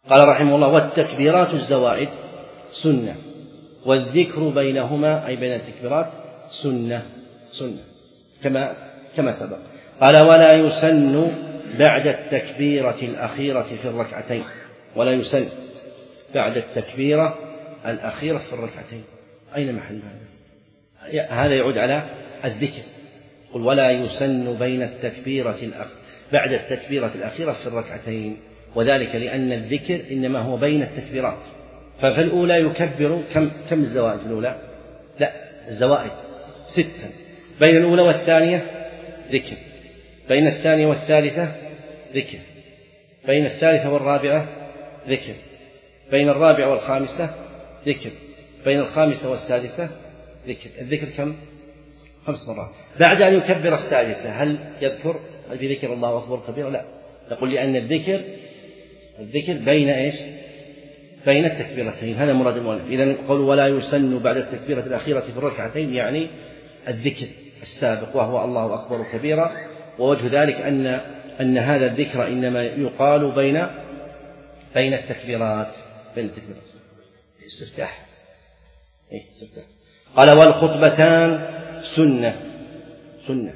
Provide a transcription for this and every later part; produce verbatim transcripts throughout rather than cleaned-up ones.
قال رحمه الله: والتكبيرات الزوائد سنة، والذكر بينهما أي بين التكبيرات سنة سنة كما كما سبق. قال: ولا يسن بعد التكبيرة الأخيرة في الركعتين. ولا يسن بعد التكبيرة الأخيرة في الركعتين. أين محل هذا؟ هذا يعود على الذكر. قل: ولا يسن بين التكبيرة الأخ... بعد التكبيرة الأخيرة في الركعتين، وذلك لأن الذكر إنما هو بين التكبيرات. ففي الأولى يكبر كم كم الزوائد في الأولى؟ لا، الزوائد ستة. بين الأولى والثانية ذكر، بين الثانية والثالثة ذكر، بين الثالثة والرابعة ذكر، بين الرابعة والخامسة ذكر، بين الخامسة والسادسة ذكر. الذكر كم؟ خمس مرات. بعد أن يكبر السادسة هل يذكر هل في ذكر الله أكبر كبير؟ لا، نقول لأن الذكر الذكر بين إيش؟ بين التكبيرتين. هذا مراد المؤلف. إذن قول: ولا يسن بعد التكبيرة الأخيرة في الركعتين، يعني الذكر السابق وهو الله أكبر كبيرا. ووجه ذلك أن أن هذا الذكر إنما يقال بين بين التكبيرات بين التكبيرات استفتاح إيه استفتاح. قال: والخطبتان سنة سنة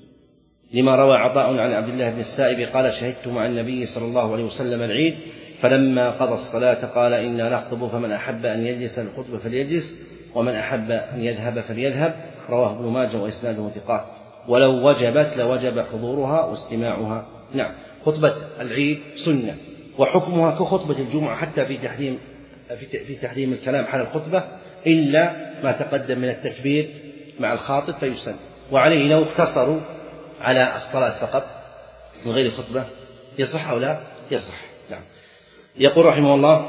لما روى عطاء عن عبد الله بن السائب قال: شهدت مع النبي صلى الله عليه وسلم العيد، فلما قضى الصلاة قال: إنا نخطب، فمن أحب أن يجلس الخطبة فليجلس، ومن أحب أن يذهب فليذهب. رواه ابن ماجه وإسناده ثقات. ولو وجبت لوجب حضورها واستماعها. نعم، خطبة العيد سنة، وحكمها كخطبة الجمعة حتى في تحريم في تحريم الكلام على الخطبة إلا ما تقدم من التكبير مع الخاطب فيسن. وعليه لو اقتصروا على الصلاة فقط من غير خطبة يصح أو لا يصح. نعم. يقول رحمه الله: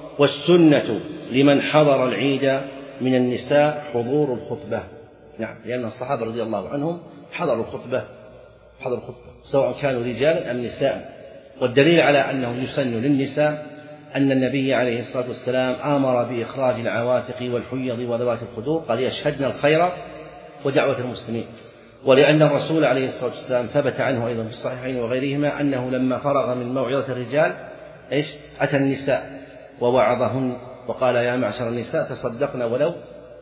والسنة لمن حضر العيد من النساء حضور الخطبة. نعم، لأن الصحابة رضي الله عنهم حضروا الخطبة حضروا الخطبة سواء كانوا رجالا أم نساء. والدليل على أنه يسن للنساء أن النبي عليه الصلاة والسلام أمر بإخراج العواتق والحيض وذوات الخدور، قال: يشهدن الخير ودعوة المسلمين. ولأن الرسول عليه الصلاة والسلام ثبت عنه أيضا في الصحيحين وغيرهما أنه لما فرغ من موعظة الرجال إيش؟ أتى النساء ووعظهن وقال: يا معشر النساء تصدقن ولو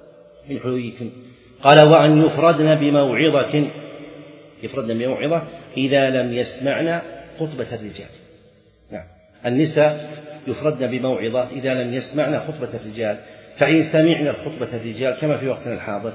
من حليكن. قال: وأن يفردن بموعظة يفردن بموعظة إذا لم يسمعن خطبة الرجال. نعم، النساء يفردن بموعظة إذا لم يسمعن خطبة الرجال. فإن سمعن خطبة الرجال كما في وقتنا الحاضر.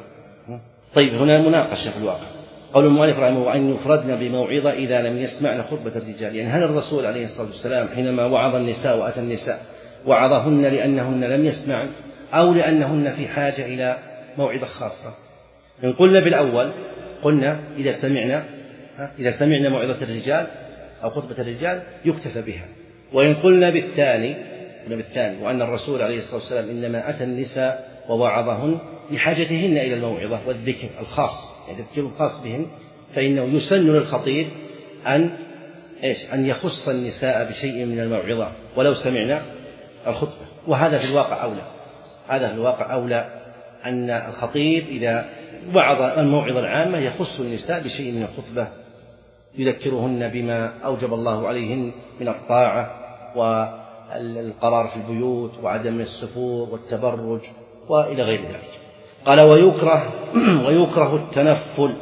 طيب، هنا مناقشة في الواقع. قول المؤلف رحمه الله: أن يفردن بموعظة إذا لم يسمعن خطبة الرجال، يعني هل الرسول عليه الصلاة والسلام حينما وعظ النساء وأتى النساء وعظهن لأنهن لم يسمعن أو لأنهن في حاجة إلى موعظة خاصة؟ إن قلنا بالأول قلنا إذا سمعنا إذا سمعنا موعظة الرجال أو خطبة الرجال يكتفى بها. وإن قلنا بالثاني قلنا بالثاني وأن الرسول عليه الصلاة والسلام إنما أتى النساء ووعظهن لحاجتهن إلى الموعظة والذكر الخاص، يعني الذكر الخاص بهن، فإنه يسن للخطيب أن إيش أن يخص النساء بشيء من الموعظة ولو سمعنا الخطبة. وهذا في الواقع أولى هذا في الواقع أولى أن الخطيب إذا وعظ الموعظة العامة يخص النساء بشيء من الخطبة يذكرهن بما أوجب الله عليهن من الطاعة والقرار في البيوت وعدم السفور والتبرج وإلى غير ذلك. قال: ويكره ويكره التنفل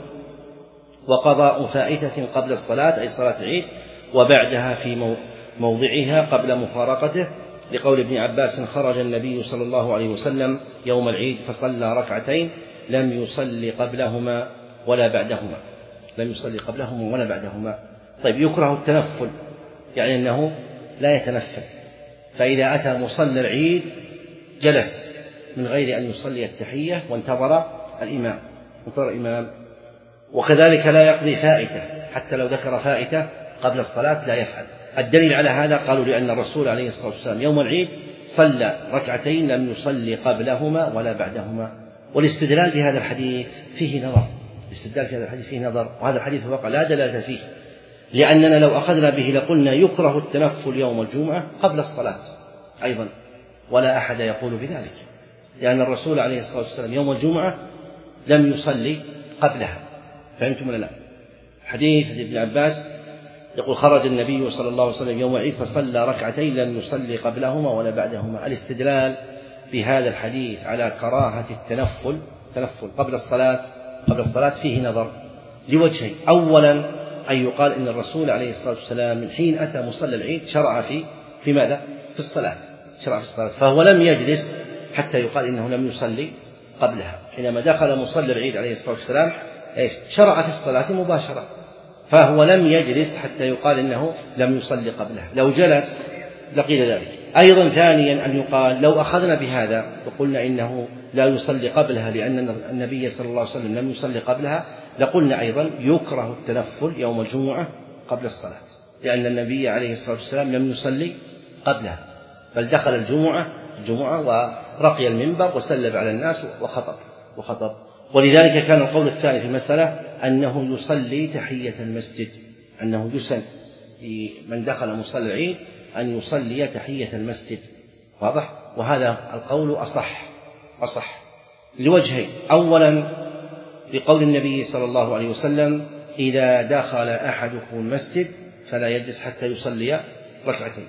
وقضاء فائتة قبل الصلاة أي صلاة العيد وبعدها في موضعها قبل مفارقته، لقول ابن عباس: خرج النبي صلى الله عليه وسلم يوم العيد فصلى ركعتين لم يصلي قبلهما ولا بعدهما لم يصلي قبلهما ولا بعدهما. طيب، يكره التنفل يعني أنه لا يتنفل، فإذا أتى مصلى العيد جلس من غير أن يصلي التحية وانتظر الإمام انتظر الإمام وكذلك لا يقضي فائتة، حتى لو ذكر فائتة قبل الصلاة لا يفعل. الدليل على هذا قالوا لأن الرسول عليه الصلاة والسلام يوم العيد صلى ركعتين لم يصلي قبلهما ولا بعدهما. والاستدلال بهذا الحديث فيه نظر الاستدلال في هذا الحديث فيه نظر وهذا الحديث في الواقع لا دلالة فيه، لأننا لو أخذنا به لقلنا يكره التنفل يوم الجمعة قبل الصلاة أيضا، ولا أحد يقول بذلك، لأن الرسول عليه الصلاة والسلام يوم الجمعة لم يصلي قبلها. فهمتم ولا لا؟ حديث ابن عباس يقول خرج النبي صلى الله عليه وسلم يوم العيد فصلى ركعتين لم يصلي قبلهما ولا بعدهما. الاستدلال بهذا الحديث على كراهة التنفل تنفل قبل الصلاة قبل الصلاة فيه نظر لوجهين. أولا أن يقال إن الرسول عليه الصلاة والسلام من حين أتى مصلى العيد شرع في في ماذا؟ في الصلاة شرع في الصلاة، فهو لم يجلس حتى يقال إنه لم يصلي قبلها. حينما دخل مصلى العيد عليه الصلاة والسلام إيش؟ شرع في الصلاة مباشرة، فهو لم يجلس حتى يقال إنه لم يصلي قبلها. لو جلس لقيل ذلك. أيضا ثانيا أن يقال لو أخذنا بهذا وقلنا إنه لا يصلي قبلها لأن النبي صلى الله عليه وسلم لم يصلي قبلها، لقلنا أيضا يكره التنفل يوم الجمعة قبل الصلاة، لأن النبي عليه الصلاة والسلام لم يصلي قبلها، بل دخل الجمعة الجمعة ورقي المنبر وسلم على الناس وخطب وخطب ولذلك كان القول الثاني في المسألة أنه يصلي تحية المسجد، أنه يسن من دخل مصلى العيد أن يصلي تحية المسجد. واضح؟ وهذا القول أصح أصح لوجهين. أولا بقول النبي صلى الله عليه وسلم إذا دخل أحدكم المسجد فلا يجلس حتى يصلي ركعتين،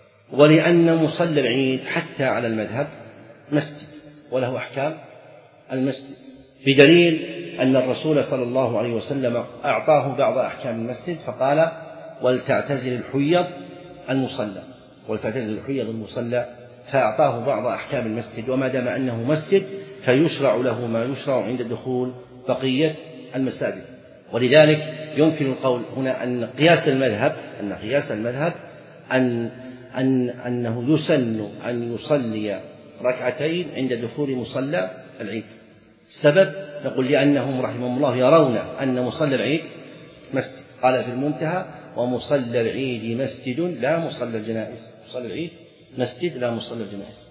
ولأن مصلى العيد حتى على المذهب مسجد وله أحكام المسجد، بدليل أن الرسول صلى الله عليه وسلم أعطاه بعض أحكام المسجد فقال ولتعتزل الحيض المصلى ولتعتزل الحيض المصلى، فأعطاه بعض أحكام المسجد، وما دام أنه مسجد فيشرع له ما يشرع عند دخول بقية المساجد. ولذلك يمكن القول هنا أن قياس المذهب أن قياس المذهب أن أن أنه يسن أن يصلي ركعتين عند دخول مصلى العيد. السبب نقول لأنهم رحمهم الله يرون أن مصلى العيد مسجد، قال في المنتهى ومصلى العيد مسجد لا مصلى الجنائز، مصلى العيد مسجد لا مصلى الجنائز.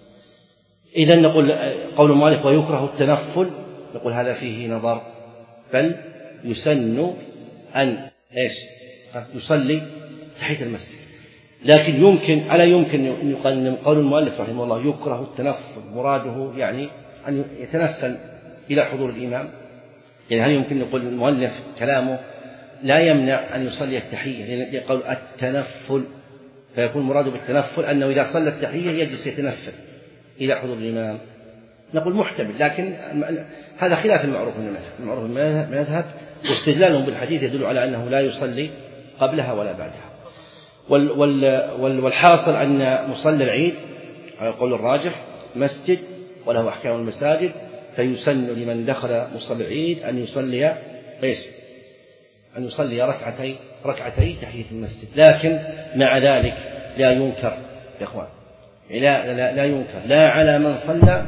إذن نقول قول مالك ويكره التنفل، نقول هذا فيه نظر، بل يسن أن إيش يصلي تحية المسجد. لكن يمكن ألا يمكن أن يقال قول المؤلف رحمه الله يكره التنفل مراده يعني أن يتنفل إلى حضور الإمام؟ يعني هل يمكن نقول المؤلف كلامه لا يمنع أن يصلي التحية، لأن يقول التنفل فيكون مراده بالتنفل أنه إذا صلى التحية يجلس يتنفل إلى حضور الإمام؟ نقول محتمل، لكن هذا خلاف المعروف من المذهب. المعروف من المذهب واستدلالهم بالحديث يدل على أنه لا يصلي قبلها ولا بعدها. وال وال والحاصل أن مصلى العيد على القول الراجح مسجد وله أحكام المساجد، فيسن لمن دخل مصلى العيد أن يصلي إيش؟ أن يصلي ركعتي ركعتي تحية المسجد. لكن مع ذلك لا ينكر يا إخوان، لا, لا, لا ينكر لا على من صلى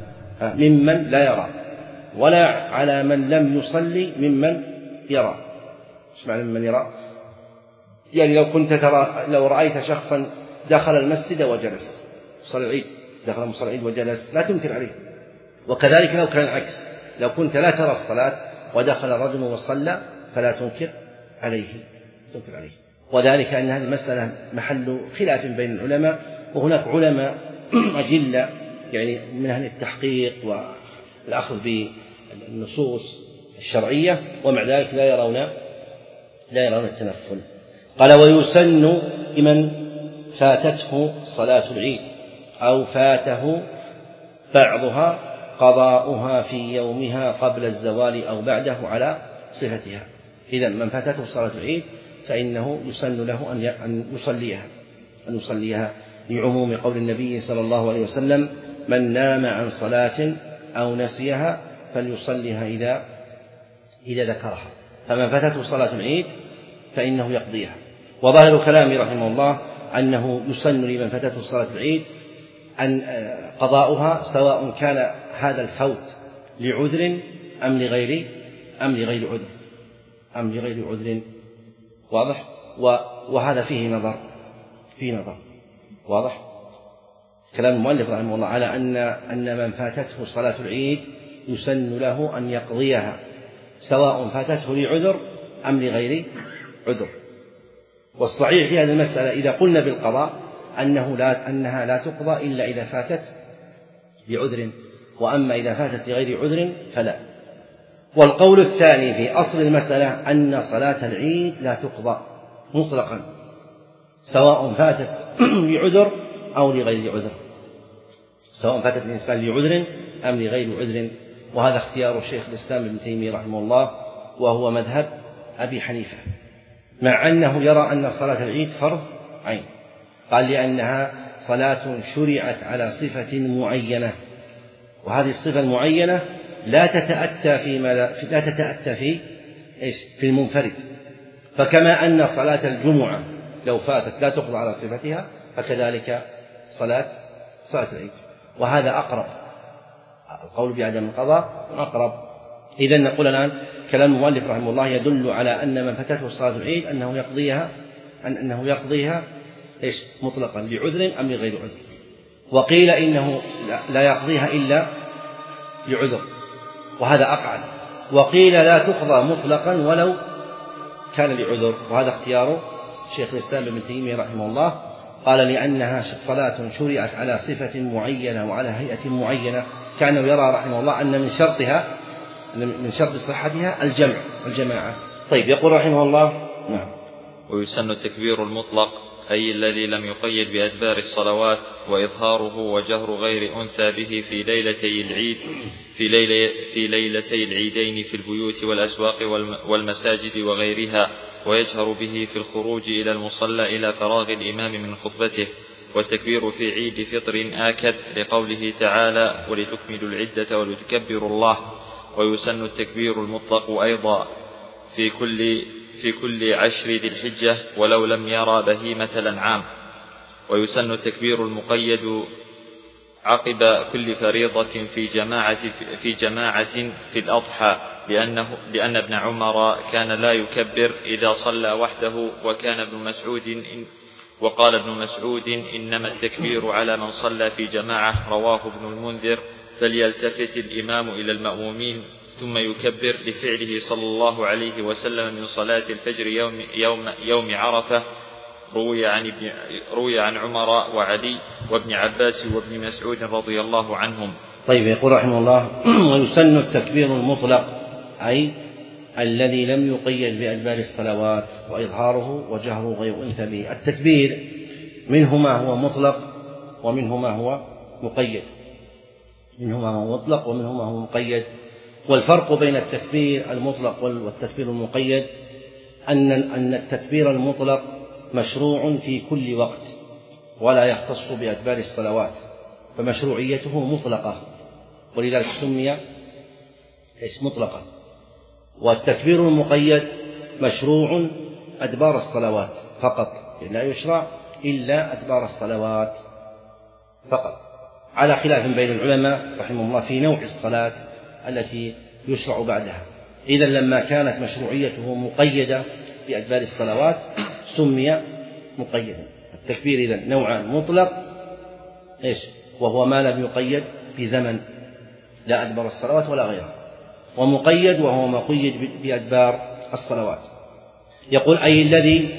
ممن لا يرى ولا على من لم يصلي ممن يرى. ايش معنى ممن يرى؟ يعني لو كنت ترى لو رأيت شخصا دخل المسجد وجلس صلى العيد دخل مصلى العيد وجلس لا تنكر عليه، وكذلك لو كان العكس، لو كنت لا ترى الصلاة ودخل رجل وصلى فلا تنكر عليه تنكر عليه وذلك أن هذه المسألة محل خلاف بين العلماء، وهناك علماء أجلة يعني من أهل التحقيق والأخذ بالنصوص الشرعية، ومع ذلك لا يرون لا يرون التنفل. قال ويسن لمن فاتته صلاة العيد أو فاته بعضها قضاؤها في يومها قبل الزوال أو بعده على صفتها. إذن من فاتته صلاة العيد فإنه يسن له أن يصليها أن يصليها لعموم قول النبي صلى الله عليه وسلم من نام عن صلاة أو نسيها فليصليها إذا إذا ذكرها. فمن فاتته صلاة العيد فإنه يقضيها. وظاهر كلامه رحمه الله أنه يسن لمن فاتته صلاة العيد أن قضاؤها سواء كان هذا الفوت لعذر أم لغير أم لغير عذر أم لغير عذر. واضح؟ وهذا فيه نظر فيه نظر واضح؟ كلام المؤلف رحمه الله على أن أن من فاتته صلاة العيد يسن له أن يقضيها سواء فاتته لعذر أم لغير عذر. والصحيح في هذه المسألة إذا قلنا بالقضاء أنه لا أنها لا تقضى إلا إذا فاتت بعذر، وأما إذا فاتت لغير عذر فلا. والقول الثاني في أصل المسألة أن صلاة العيد لا تقضى مطلقا سواء فاتت لعذر أو لغير عذر، سواء فاتت الإنسان لعذر أم لغير عذر. وهذا اختيار شيخ الإسلام ابن تيمية رحمه الله، وهو مذهب أبي حنيفة، مع أنه يرى أن صلاة العيد فرض عين. قال لأنها صلاة شرعت على صفة معينة، وهذه الصفة المعينة لا تتأتى في لا تتأتى في إيش؟ في المنفرد. فكما أن صلاة الجمعة لو فاتت لا تقضى على صفتها، فكذلك صلاة صلاة العيد. وهذا أقرب، القول بعدم القضاء أقرب. إذن نقول الآن كلام المؤلف رحمه الله يدل على أن من فاتته صلاة العيد أنه يقضيها أنه يقضيها إيش؟ مطلقا لعذر أم لغير عذر. وقيل إنه لا يقضيها إلا لعذر، وهذا أقعد. وقيل لا تقضى مطلقا ولو كان لعذر، وهذا اختيار شيخ الإسلام ابن تيمية رحمه الله. قال لأنها صلاة شرعت على صفة معينة وعلى هيئة معينة، كانه يرى رحمه الله أن من شرطها من شرط صحتها الجمع الجماعة. طيب، يقول رحمه الله: نعم. ويسن التكبير المطلق، أي الذي لم يقيد بأدبار الصلوات، وإظهاره وجهر غير أنثى به في ليلتي العيد في, ليلة في ليلتي العيدين في البيوت والأسواق والمساجد وغيرها، ويجهر به في الخروج إلى المصلى إلى فراغ الإمام من خطبته. والتكبير في عيد فطر آكد، لقوله تعالى: ولتكملوا العدة ولتكبروا الله. ويسن التكبير المطلق أيضا في كل في كل عشر ذي الحجة ولو لم يرى بهيمة الأنعام. ويسن التكبير المقيد عقب كل فريضة في جماعة في جماعة في الأضحى، لأنه لأن ابن عمر كان لا يكبر إذا صلى وحده، وكان ابن مسعود إن وقال ابن مسعود: إنما التكبير على من صلى في جماعة. رواه ابن المنذر: فليلتفت الإمام إلى المأمومين ثم يكبر، لفعله صلى الله عليه وسلم من صلاة الفجر يوم, يوم, يوم عرفة. روي عن, ابن روي عن عمر وعلي وابن عباس وابن مسعود رضي الله عنهم. طيب، يقول رحمه الله: ويسن التكبير المطلق، أي الذي لم يقيد بأدبار الصلوات، وإظهاره وجهره غير أنثى به. التكبير منه ما هو مطلق ومنه ما هو مقيد، منه ما هو مطلق ومنه ما هو مقيد. والفرق بين التكبير المطلق والتكبير المقيد أن أن التكبير المطلق مشروع في كل وقت ولا يختص بأدبار الصلوات، فمشروعيته مطلقة، ولذلك سمي اسم مطلقا. والتكبير المقيد مشروع أدبار الصلوات فقط، لا يشرع إلا أدبار الصلوات فقط، على خلاف بين العلماء رحمه الله في نوع الصلاة التي يشرع بعدها. إذا لما كانت مشروعيته مقيدة بأدبار الصلوات سمي مقيدا. التكبير إذن نوعان: مطلق إيش وهو ما لم يقيد بزمن، لا أدبار الصلوات ولا غيرها، ومقيد وهو ما قيد بأدبار الصلوات. يقول: أي الذي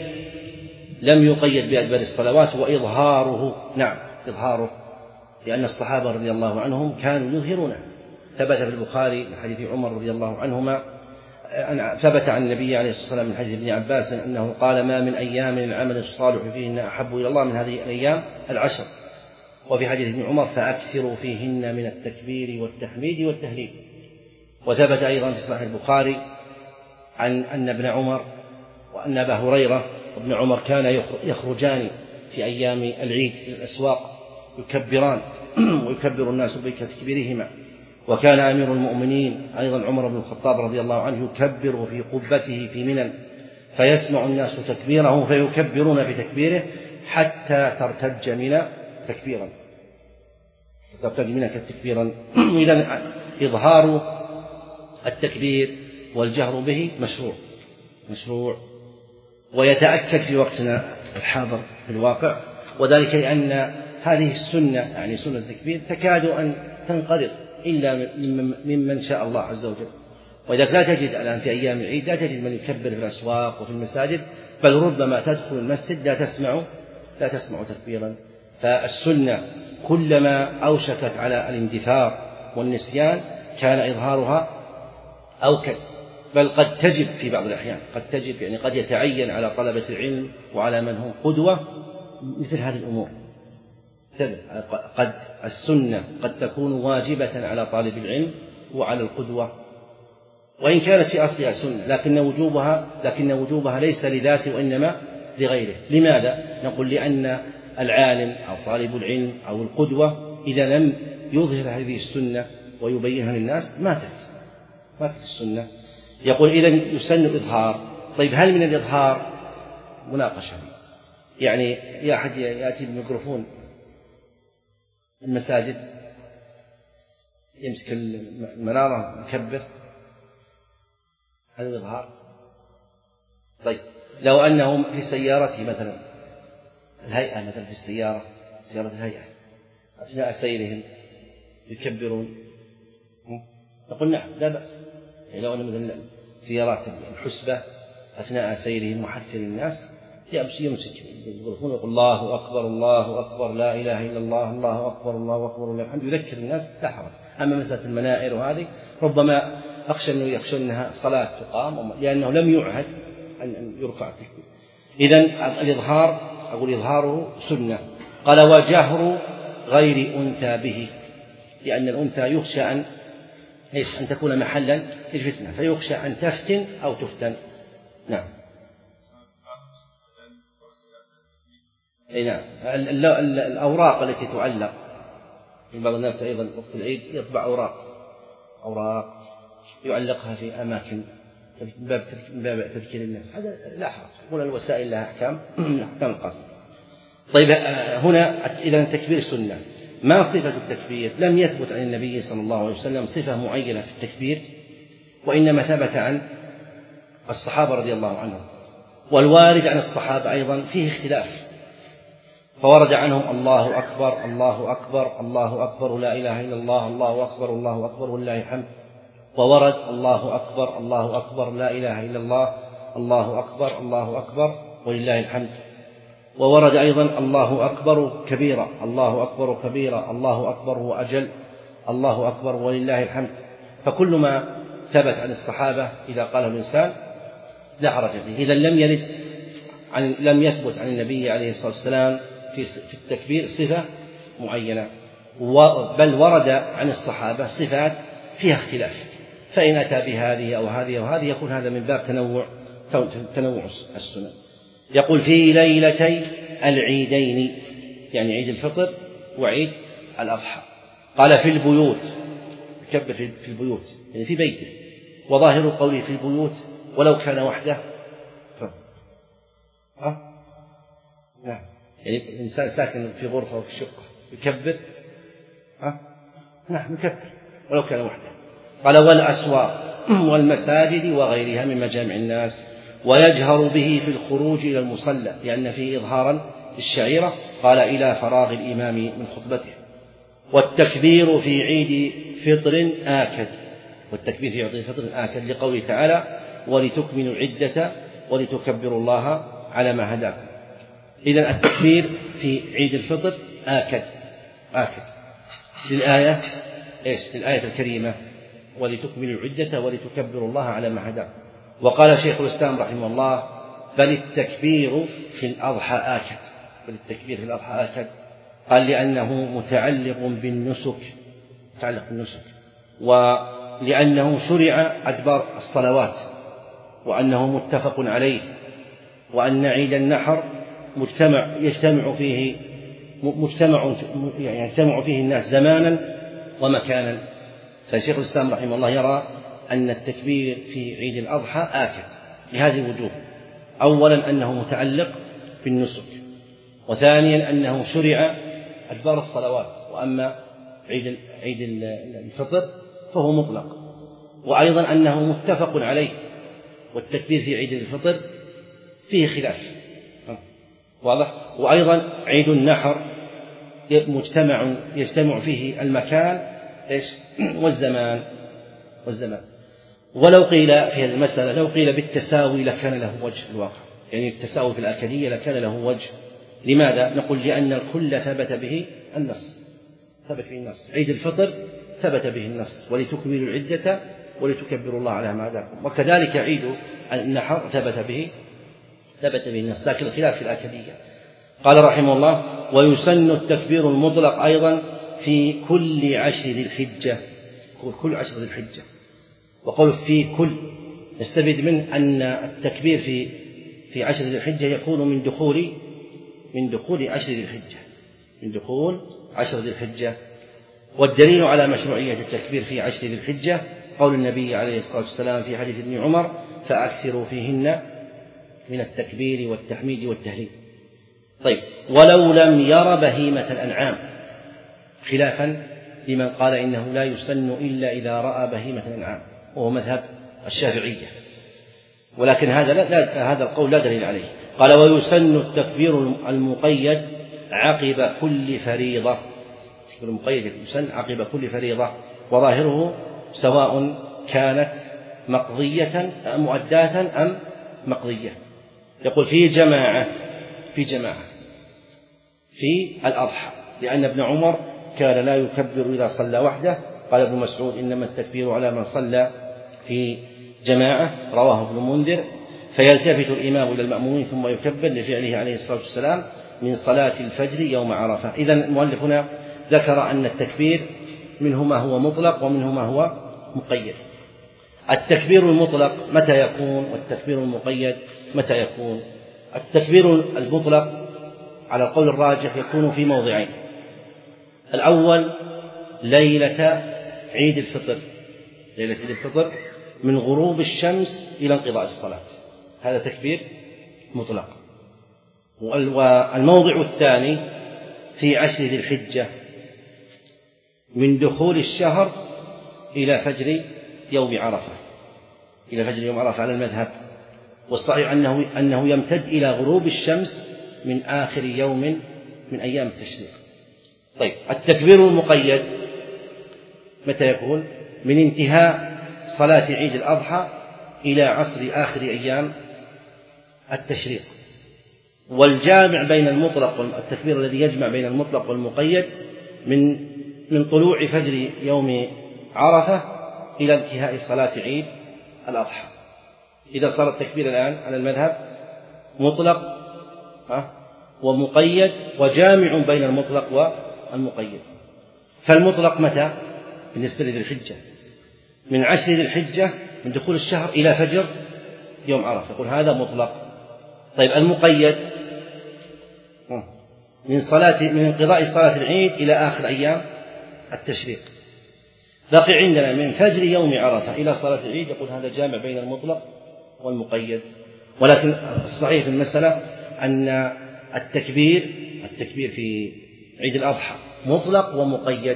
لم يقيد بأدبار الصلوات وإظهاره. نعم، إظهاره، لأن الصحابة رضي الله عنهم كانوا يظهرونه. ثبت في البخاري من حديث عمر رضي الله عنهما، ثبت عن النبي عليه الصلاة والسلام من حديث ابن عباس أنه قال: ما من أيام العمل الصالح فيهن أحب إلى الله من هذه الأيام العشر. وفي حديث ابن عمر: فأكثروا فيهن من التكبير والتحميد والتهليل. وثبت أيضا في صحيح البخاري عن أن ابن عمر وأن أبا هريرة وابن عمر كان يخرجان في أيام العيد إلى الأسواق يكبران ويكبر الناس بتكبيرهما. وكان أمير المؤمنين أيضا عمر بن الخطاب رضي الله عنه يكبر في قبته في منى، فيسمع الناس تكبيره فيكبرون في تكبيره حتى ترتج منى تكبيرا ترتج منى تكبيرا. إذن إظهار التكبير والجهر به مشروع مشروع ويتأكد في وقتنا الحاضر في الواقع، وذلك لأن هذه السنة يعني سنة التكبير تكاد أن تنقرض إلا ممن شاء الله عز وجل. وإذا لا تجد الآن في أيام العيد لا تجد من يكبر في الأسواق وفي المساجد، بل ربما تدخل المسجد لا تسمع لا تسمع تكبيرا. فالسنة كلما أوشكت على الاندثار والنسيان كان إظهارها أوكد بل قد تجب في بعض الأحيان، قد تجب يعني قد يتعين على طلبة العلم وعلى من هم قدوة مثل هذه الأمور. قد السنة قد تكون واجبة على طالب العلم وعلى القدوة، وإن كانت في أصلها سنة، لكن وجوبها لكن وجوبها ليس لذاته وإنما لغيره. لماذا؟ نقول لأن العالم أو طالب العلم أو القدوة إذا لم يظهر هذه السنة ويبينها للناس ماتت ماتت السنة. يقول إذا يسن إظهار. طيب هل من الإظهار مناقشة؟ يعني يا أحد يأتي بالميكروفون المساجد يمسك المنارة يكبر، هذا الإظهار؟ طيب لو أنهم في سيارته مثلا، الهيئة مثلا في السيارة سيارة الهيئة أثناء سيرهم يكبرون، نقول نعم لا بأس. يعني لو أن مثلا سيارات الحسبة أثناء سيرهم محثر الناس يمسك الميكروفون ويقول الله أكبر الله أكبر لا إله إلا الله الله أكبر الله أكبر ولله الحمد، يذكر الناس لا حرج. أما مسألة المنائر وهذه ربما أخشى أنه يخشى أنها صلاة تقام لأنه لم يعهد أن يرفع التكبير. إذن الإظهار أقول إظهاره سنة. قال وجهر غير أنثى به، لأن الأنثى يخشى أن أن تكون محلا للفتنة، فيخشى أن تفتن أو تفتن. نعم. أي نعم. الأوراق التي تعلق، بعض الناس أيضا وقت العيد يطبع أوراق أوراق يعلقها في أماكن من باب تذكير الناس، هذا لا حرج. هنا الوسائل لها أحكام أحكام القاصدة. طيب هنا إذا التكبير سنة. ما صفة التكبير؟ لم يثبت عن النبي صلى الله عليه وسلم صفة معينة في التكبير، وإنما ثبت عن الصحابة رضي الله عنهم، والوارد عن الصحابة أيضا فيه اختلاف، فورد عنهم الله أكبر الله أكبر الله أكبر لا إله إلا الله الله أكبر الله أكبر ولله الحمد، وورد الله أكبر الله أكبر لا إله إلا الله الله أكبر الله أكبر ولله الحمد، وورد أيضا الله أكبر كبيرا الله أكبر كبيرا الله أكبر وأجل الله أكبر ولله الحمد. فكل ما ثبت عن الصحابة إذا قاله الإنسان لا حرج فيه. إذا لم يرد عن لم يثبت عن النبي عليه الصلاة والسلام في في التكبير صفة معينة، بل ورد عن الصحابة صفات فيها اختلاف، فإن أتى بهذه أو هذه أو هذه يكون هذا من باب تنوع تنوع السنن. يقول في ليلتي العيدين، يعني عيد الفطر وعيد الأضحى. قال في البيوت، يكبر في البيوت يعني في بيته، وظاهر قوله في البيوت ولو كان وحده. ها؟ نعم، يعني الإنسان ساكن في غرفة أو في شقة يكبر، ها؟ نعم يكبر ولو كان وحده. قال والأسواق والمساجد وغيرها من مجامع الناس، ويجهر به في الخروج إلى المصلى لأن فيه إظهارا للشعيرة. قال إلى فراغ الإمام من خطبته. والتكبير في عيد فطر آكد، والتكبير في عيد فطر آكد لقوله تعالى ولتكملوا العدة ولتكبروا الله على ما هداكم. إذن التكبير في عيد الفطر آكد آكد للآية إيش؟ للآية الكريمة ولتكملوا العدة ولتكبروا الله على ما هداكم. وقال شيخ الإسلام رحمه الله بل التكبير في الأضحى آكد، بل التكبير في الأضحى آكد. قال لأنه متعلق بالنسك، متعلق بالنسك، ولأنه شرع أدبار الصلوات، وأنه متفق عليه، وأن عيد النحر مجتمع يجتمع فيه مجتمع يعني يجتمع فيه الناس زمانا ومكانا. فشيخ الإسلام رحمه الله يرى أن التكبير في عيد الأضحى آكد لهذه الوجوه: أولا أنه متعلق بالنسك، وثانيا أنه شرع أدبار الصلوات، وأما عيد عيد الفطر فهو مطلق، وأيضا أنه متفق عليه. والتكبير في عيد الفطر فيه خلاف واضح. وأيضا عيد النحر مجتمع يجتمع فيه المكان إيش والزمان والزمان. ولو قيل في هذه المسألة لو قيل بالتساوي لكان له وجه في الواقع، يعني التساوي في الأكدية لكان له وجه. لماذا؟ نقول لأن الكل ثبت به النص، ثبت به النص. عيد الفطر ثبت به النص ولتكملوا العدة ولتكبروا الله على ما هداكم. وكذلك عيد النحر ثبت به ثبت به الناس، لكن الخلاف في الآكدية. قال رحمه الله: ويسن التكبير المطلق أيضا في كل عشر ذي الحجة، كل عشر ذي الحجة. وقول في كل نستفيد منه أن التكبير في في عشر ذي الحجة يكون من دخول من دخول عشر ذي الحجة من دخول عشر ذي الحجة. والدليل على مشروعية التكبير في عشر ذي الحجة قول النبي عليه الصلاة والسلام في حديث ابن عمر: فأكثروا فيهن من التكبير والتحميد والتهليل. طيب، ولو لم ير بهيمة الأنعام، خلافا لمن قال إنه لا يسن إلا إذا رأى بهيمة الأنعام، وهو مذهب الشافعية، ولكن هذا لا لا هذا القول لا دليل عليه. قال: ويسن التكبير المقيد عقب كل فريضة. التكبير المقيد يسن عقب كل فريضة، وظاهره سواء كانت مقضية مؤداة أم مقضية. يقول في جماعة في جماعة في الأضحى، لأن ابن عمر كان لا يكبر إذا صلى وحده. قال ابن مسعود: إنما التكبير على من صلى في جماعة، رواه ابن منذر. فيلتفت الإمام إلى المأمومين ثم يكبر لفعله عليه الصلاة والسلام من صلاة الفجر يوم عرفة. إذن المؤلف هنا ذكر أن التكبير منه ما هو مطلق ومنه ما هو مقيد. التكبير المطلق متى يكون والتكبير المقيد متى يكون؟ التكبير المطلق على القول الراجح يكون في موضعين: الأول ليلة عيد الفطر ليلة عيد الفطر من غروب الشمس إلى انقضاء الصلاة، هذا تكبير مطلق. والموضع الثاني في عشر ذي الحجة من دخول الشهر إلى فجر يوم عرفة إلى فجر يوم عرفة على المذهب، والصحيح أنه أنه يمتد إلى غروب الشمس من آخر يوم من أيام التشريق. طيب، التكبير المقيد متى يكون؟ من انتهاء صلاة عيد الأضحى إلى عصر آخر أيام التشريق. والجامع بين المطلق والتكبير الذي يجمع بين المطلق والمقيد من من طلوع فجر يوم عرفة إلى انتهاء صلاة عيد الأضحى. إذا صار التكبير الآن على المذهب مطلق ومقيد وجامع بين المطلق والمقيد. فالمطلق متى؟ بالنسبة لذي الحجة من عشر ذي الحجة من دخول الشهر إلى فجر يوم عرفة، يقول هذا مطلق. طيب، المقيد من صلاة من انقضاء صلاة العيد إلى آخر أيام التشريق. بقي عندنا من فجر يوم عرفة إلى صلاة العيد، يقول هذا جامع بين المطلق والمقيد. ولكن الصحيح في المسألة أن التكبير التكبير في عيد الأضحى مطلق ومقيد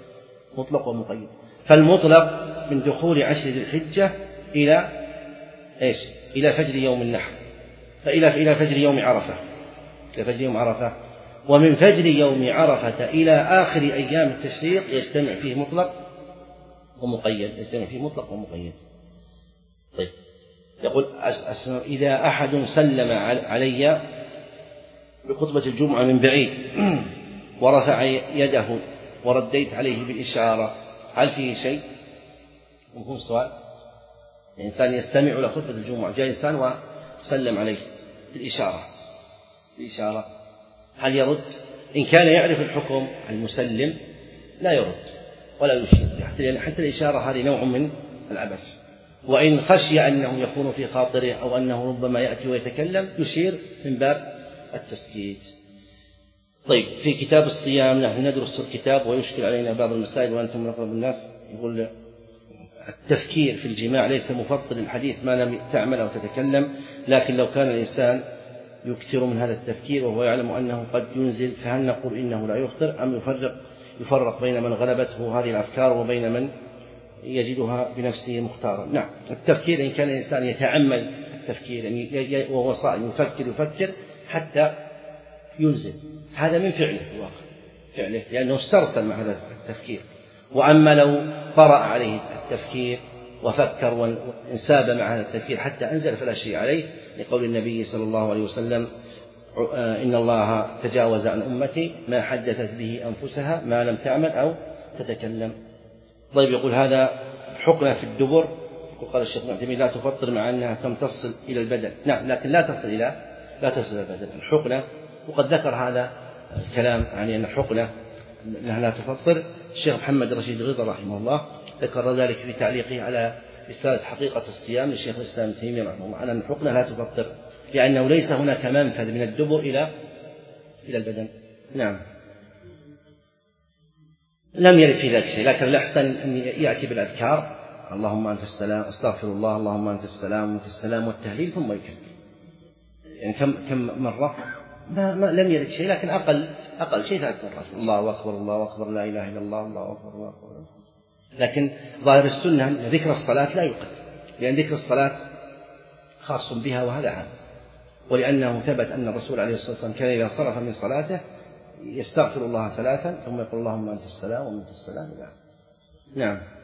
مطلق ومقيد. فالمطلق من دخول عشر ذي الحجة إلى إيش؟ إلى فجر يوم النحر، فإلى إلى فجر يوم عرفة إلى فجر يوم عرفة. ومن فجر يوم عرفة إلى آخر أيام التشريق يجتمع فيه مطلق ومقيد يجتمع فيه مطلق ومقيد. طيب، يقول: إذا أحد سلم علي بخطبة الجمعة من بعيد ورفع يده ورديت عليه بالإشارة، هل فيه شيء؟ مفهوم السؤال؟ الإنسان يستمع إلى خطبة الجمعة، جاء إنسان وسلم عليه بالإشارة بالإشارة هل يرد؟ إن كان يعرف الحكم المسلم لا يرد ولا يشير، حتى الإشارة هذه نوع من العبث. وإن خشي أنه يكون في خاطره أو أنه ربما يأتي ويتكلم يشير من باب التسكيت. طيب، في كتاب الصيام نحن ندرس الكتاب ويشكل علينا بعض المسائل وأنتم من أقرب الناس. يقول: التفكير في الجماع ليس مفضل الحديث ما لم تعمل أو تتكلم، لكن لو كان الإنسان يكثر من هذا التفكير وهو يعلم أنه قد ينزل، فهل نقول إنه لا يخطر أم يفرق يفرق بين من غلبته هذه الأفكار وبين من يجدها بنفسه مختارا؟ نعم، التفكير إن كان الإنسان يتعمل التفكير يعني وهو صائم يفكر يفكر حتى ينزل، هذا من فعله الواقع فعله لأنه استرسل مع هذا التفكير. وأما لو طرأ عليه التفكير وفكر وانساب مع هذا التفكير حتى أنزل فلا شيء عليه، لقول النبي صلى الله عليه وسلم: إن الله تجاوز عن أمتي ما حدثت به أنفسها ما لم تعمل أو تتكلم. طيب، يقول هذا الحقنة في الدبر وقال الشيخ ابن عثيمين لا تفطر مع أنها كم تصل إلى البدن، نعم لكن لا تصل إلى لا تصل إلى البدن الحقنة، وقد ذكر هذا الكلام يعني أن الحقنة أنها لا تفطر. الشيخ محمد رشيد رضا رحمه الله ذكر ذلك في تعليقه على رسالة حقيقة الصيام للشيخ الإسلام ابن تيمية رحمه الله، على أن الحقنة لا تفطر لأنه ليس هناك منفذ من الدبر إلى إلى البدن. نعم لم يرد في ذلك شيء، لكن الأحسن أن يأتي بالأذكار اللهم أنت السلام استغفر الله اللهم أنت السلام وأنت السلام والتهليل ثم يكبر، يعني كم كم مرة ما, ما لم يرد شيء، لكن أقل أقل شيء ثلاث مرات الله أكبر الله أكبر لا إله إلا الله الله أكبر الله أكبر. لكن ظاهر السنة ذكر الصلاة لا يقدم، لأن ذكر الصلاة خاص بها وهذا عام، ولأنه ثبت أن الرسول عليه الصلاة والسلام كان إذا صرف من صلاته يستغفر الله ثلاثا ثم يقول اللهم أنت السلام ومنك السلام. نعم.